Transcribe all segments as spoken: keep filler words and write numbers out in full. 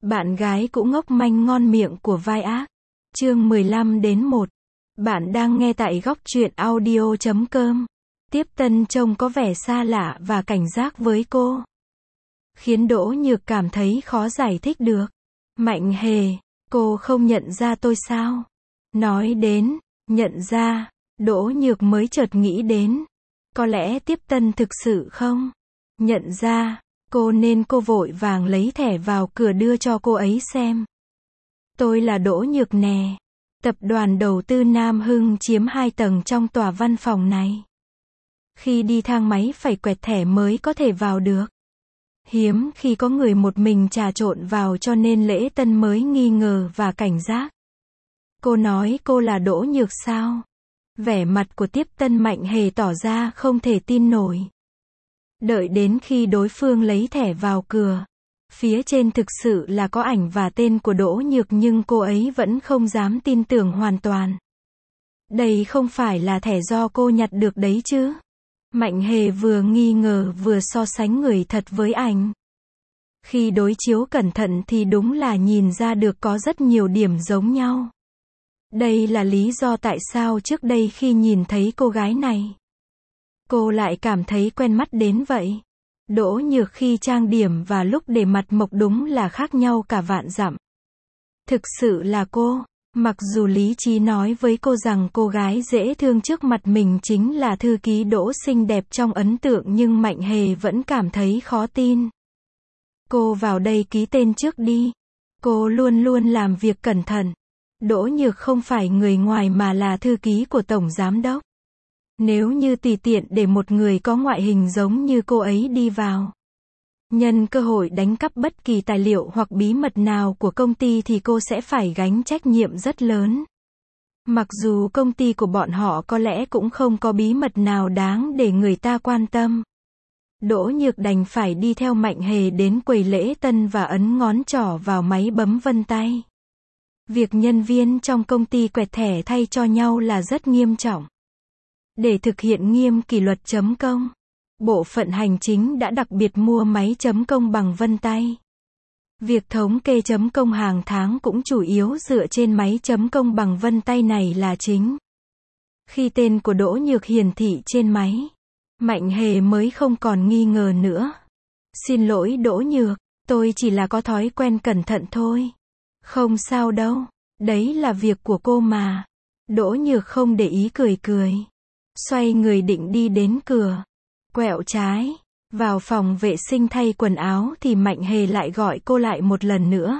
Bạn gái cũng ngốc manh ngon miệng của vai ác. Chương mười lăm đến một. Bạn đang nghe tại góc truyện audio chấm com. Tiếp Tân trông có vẻ xa lạ và cảnh giác với cô, khiến Đỗ Nhược cảm thấy khó giải thích được. Mạnh Hề, cô không nhận ra tôi sao? Nói đến nhận ra, Đỗ Nhược mới chợt nghĩ đến, có lẽ Tiếp Tân thực sự không nhận ra cô nên cô vội vàng lấy thẻ vào cửa đưa cho cô ấy xem. Tôi là Đỗ Nhược nè. Tập đoàn đầu tư Nam Hưng chiếm hai tầng trong tòa văn phòng này. Khi đi thang máy phải quẹt thẻ mới có thể vào được. Hiếm khi có người một mình trà trộn vào cho nên Lễ Tân mới nghi ngờ và cảnh giác. Cô nói cô là Đỗ Nhược sao? Vẻ mặt của Tiếp Tân Mạnh Hề tỏ ra không thể tin nổi. Đợi đến khi đối phương lấy thẻ vào cửa, phía trên thực sự là có ảnh và tên của Đỗ Nhược nhưng cô ấy vẫn không dám tin tưởng hoàn toàn. Đây không phải là thẻ do cô nhặt được đấy chứ? Mạnh Hề vừa nghi ngờ vừa so sánh người thật với ảnh. Khi đối chiếu cẩn thận thì đúng là nhìn ra được có rất nhiều điểm giống nhau. Đây là lý do tại sao trước đây khi nhìn thấy cô gái này, cô lại cảm thấy quen mắt đến vậy. Đỗ Nhược khi trang điểm và lúc để mặt mộc đúng là khác nhau cả vạn dặm. Thực sự là cô. Mặc dù lý trí nói với cô rằng cô gái dễ thương trước mặt mình chính là thư ký Đỗ xinh đẹp trong ấn tượng nhưng Mạnh Hề vẫn cảm thấy khó tin. Cô vào đây ký tên trước đi. Cô luôn luôn làm việc cẩn thận. Đỗ Nhược không phải người ngoài mà là thư ký của Tổng Giám Đốc. Nếu như tùy tiện để một người có ngoại hình giống như cô ấy đi vào, nhân cơ hội đánh cắp bất kỳ tài liệu hoặc bí mật nào của công ty thì cô sẽ phải gánh trách nhiệm rất lớn. Mặc dù công ty của bọn họ có lẽ cũng không có bí mật nào đáng để người ta quan tâm. Đỗ Nhược đành phải đi theo Mạnh Hề đến quầy Lễ Tân và ấn ngón trỏ vào máy bấm vân tay. Việc nhân viên trong công ty quẹt thẻ thay cho nhau là rất nghiêm trọng. Để thực hiện nghiêm kỷ luật chấm công, bộ phận hành chính đã đặc biệt mua máy chấm công bằng vân tay. Việc thống kê chấm công hàng tháng cũng chủ yếu dựa trên máy chấm công bằng vân tay này là chính. Khi tên của Đỗ Nhược hiển thị trên máy, Mạnh Hề mới không còn nghi ngờ nữa. Xin lỗi Đỗ Nhược, tôi chỉ là có thói quen cẩn thận thôi. Không sao đâu, đấy là việc của cô mà. Đỗ Nhược không để ý cười cười. Xoay người định đi đến cửa. Quẹo trái, vào phòng vệ sinh thay quần áo thì Mạnh Hề lại gọi cô lại một lần nữa.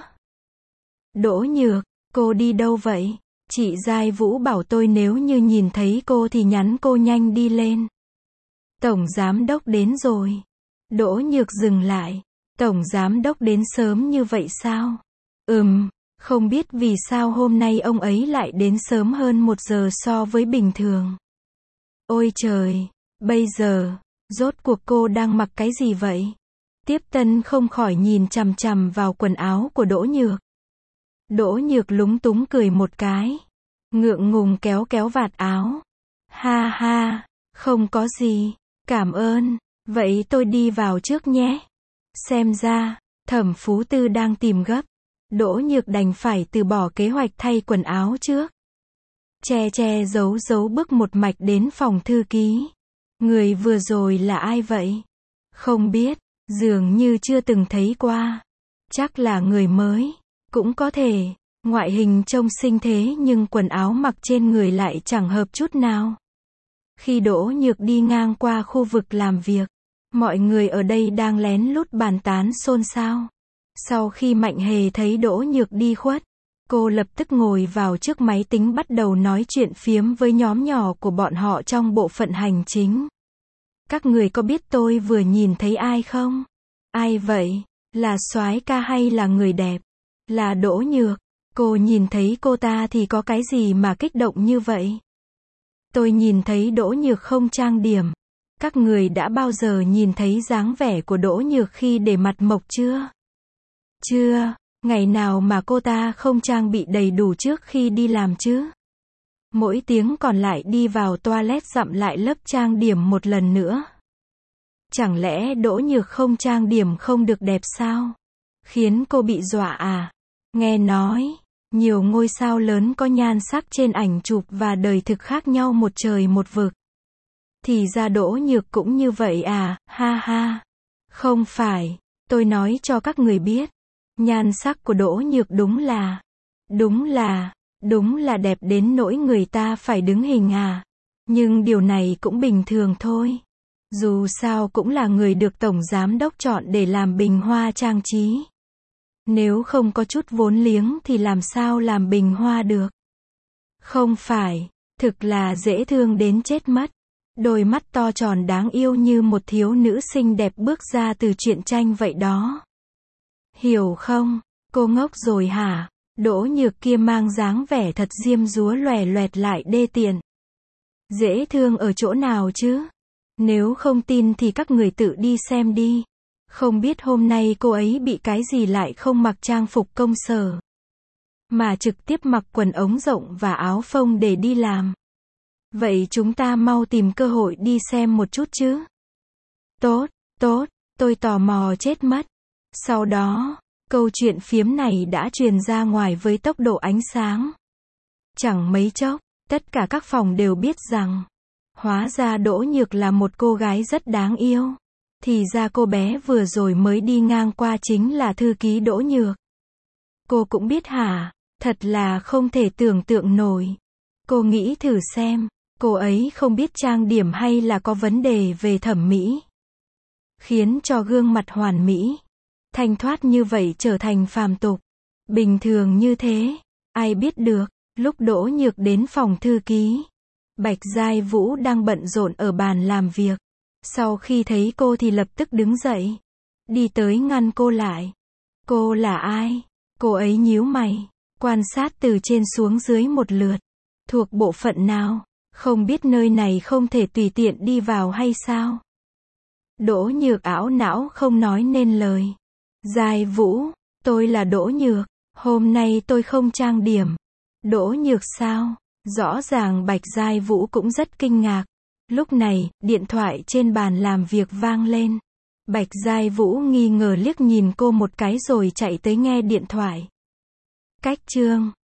Đỗ Nhược, cô đi đâu vậy? Chị Giai Vũ bảo tôi nếu như nhìn thấy cô thì nhắn cô nhanh đi lên. Tổng Giám Đốc đến rồi. Đỗ Nhược dừng lại. Tổng Giám Đốc đến sớm như vậy sao? Ừm, không biết vì sao hôm nay ông ấy lại đến sớm hơn một giờ so với bình thường. Ôi trời, bây giờ, rốt cuộc cô đang mặc cái gì vậy? Tiếp Tân không khỏi nhìn chằm chằm vào quần áo của Đỗ Nhược. Đỗ Nhược lúng túng cười một cái. Ngượng ngùng kéo kéo vạt áo. Ha ha, không có gì, cảm ơn, vậy tôi đi vào trước nhé. Xem ra, Thẩm Phú Tư đang tìm gấp. Đỗ Nhược đành phải từ bỏ kế hoạch thay quần áo trước. Che che giấu giấu bước một mạch đến phòng thư ký. Người vừa rồi là ai vậy? Không biết, dường như chưa từng thấy qua. Chắc là người mới, cũng có thể. Ngoại hình trông xinh thế nhưng quần áo mặc trên người lại chẳng hợp chút nào. Khi Đỗ Nhược đi ngang qua khu vực làm việc, mọi người ở đây đang lén lút bàn tán xôn xao. Sau khi Mạnh Hề thấy Đỗ Nhược đi khuất, cô lập tức ngồi vào trước máy tính bắt đầu nói chuyện phiếm với nhóm nhỏ của bọn họ trong bộ phận hành chính. Các người có biết tôi vừa nhìn thấy ai không? Ai vậy? Là soái ca hay là người đẹp? Là Đỗ Nhược. Cô nhìn thấy cô ta thì có cái gì mà kích động như vậy? Tôi nhìn thấy Đỗ Nhược không trang điểm. Các người đã bao giờ nhìn thấy dáng vẻ của Đỗ Nhược khi để mặt mộc chưa? Chưa, ngày nào mà cô ta không trang bị đầy đủ trước khi đi làm chứ? Mỗi tiếng còn lại đi vào toilet dặm lại lớp trang điểm một lần nữa. Chẳng lẽ Đỗ Nhược không trang điểm không được đẹp sao? Khiến cô bị dọa à? Nghe nói, nhiều ngôi sao lớn có nhan sắc trên ảnh chụp và đời thực khác nhau một trời một vực. Thì ra Đỗ Nhược cũng như vậy à, ha ha. Không phải, tôi nói cho các người biết. Nhan sắc của Đỗ Nhược đúng là, đúng là, đúng là đẹp đến nỗi người ta phải đứng hình à. Nhưng điều này cũng bình thường thôi. Dù sao cũng là người được Tổng Giám Đốc chọn để làm bình hoa trang trí. Nếu không có chút vốn liếng thì làm sao làm bình hoa được. Không phải, thực là dễ thương đến chết mất. Đôi mắt to tròn đáng yêu như một thiếu nữ xinh đẹp bước ra từ truyện tranh vậy đó. Hiểu không? Cô ngốc rồi hả? Đỗ Nhược kia mang dáng vẻ thật diêm dúa lòe loẹt lại đê tiện. Dễ thương ở chỗ nào chứ? Nếu không tin thì các người tự đi xem đi. Không biết hôm nay cô ấy bị cái gì lại không mặc trang phục công sở, mà trực tiếp mặc quần ống rộng và áo phông để đi làm. Vậy chúng ta mau tìm cơ hội đi xem một chút chứ. Tốt, tốt, tôi tò mò chết mất. Sau đó, câu chuyện phiếm này đã truyền ra ngoài với tốc độ ánh sáng. Chẳng mấy chốc, tất cả các phòng đều biết rằng, hóa ra Đỗ Nhược là một cô gái rất đáng yêu. Thì ra cô bé vừa rồi mới đi ngang qua chính là thư ký Đỗ Nhược. Cô cũng biết hả? Thật là không thể tưởng tượng nổi. Cô nghĩ thử xem, cô ấy không biết trang điểm hay là có vấn đề về thẩm mỹ, khiến cho gương mặt hoàn mỹ, thanh thoát như vậy trở thành phàm tục, bình thường như thế. Ai biết được, lúc Đỗ Nhược đến phòng thư ký, Bạch Giai Vũ đang bận rộn ở bàn làm việc. Sau khi thấy cô thì lập tức đứng dậy, đi tới ngăn cô lại. Cô là ai? Cô ấy nhíu mày, quan sát từ trên xuống dưới một lượt. Thuộc bộ phận nào? Không biết nơi này không thể tùy tiện đi vào hay sao? Đỗ Nhược ảo não không nói nên lời. Giai Vũ, tôi là Đỗ Nhược, hôm nay tôi không trang điểm. Đỗ Nhược sao? Rõ ràng Bạch Giai Vũ cũng rất kinh ngạc. Lúc này, điện thoại trên bàn làm việc vang lên. Bạch Giai Vũ nghi ngờ liếc nhìn cô một cái rồi chạy tới nghe điện thoại. Cách chương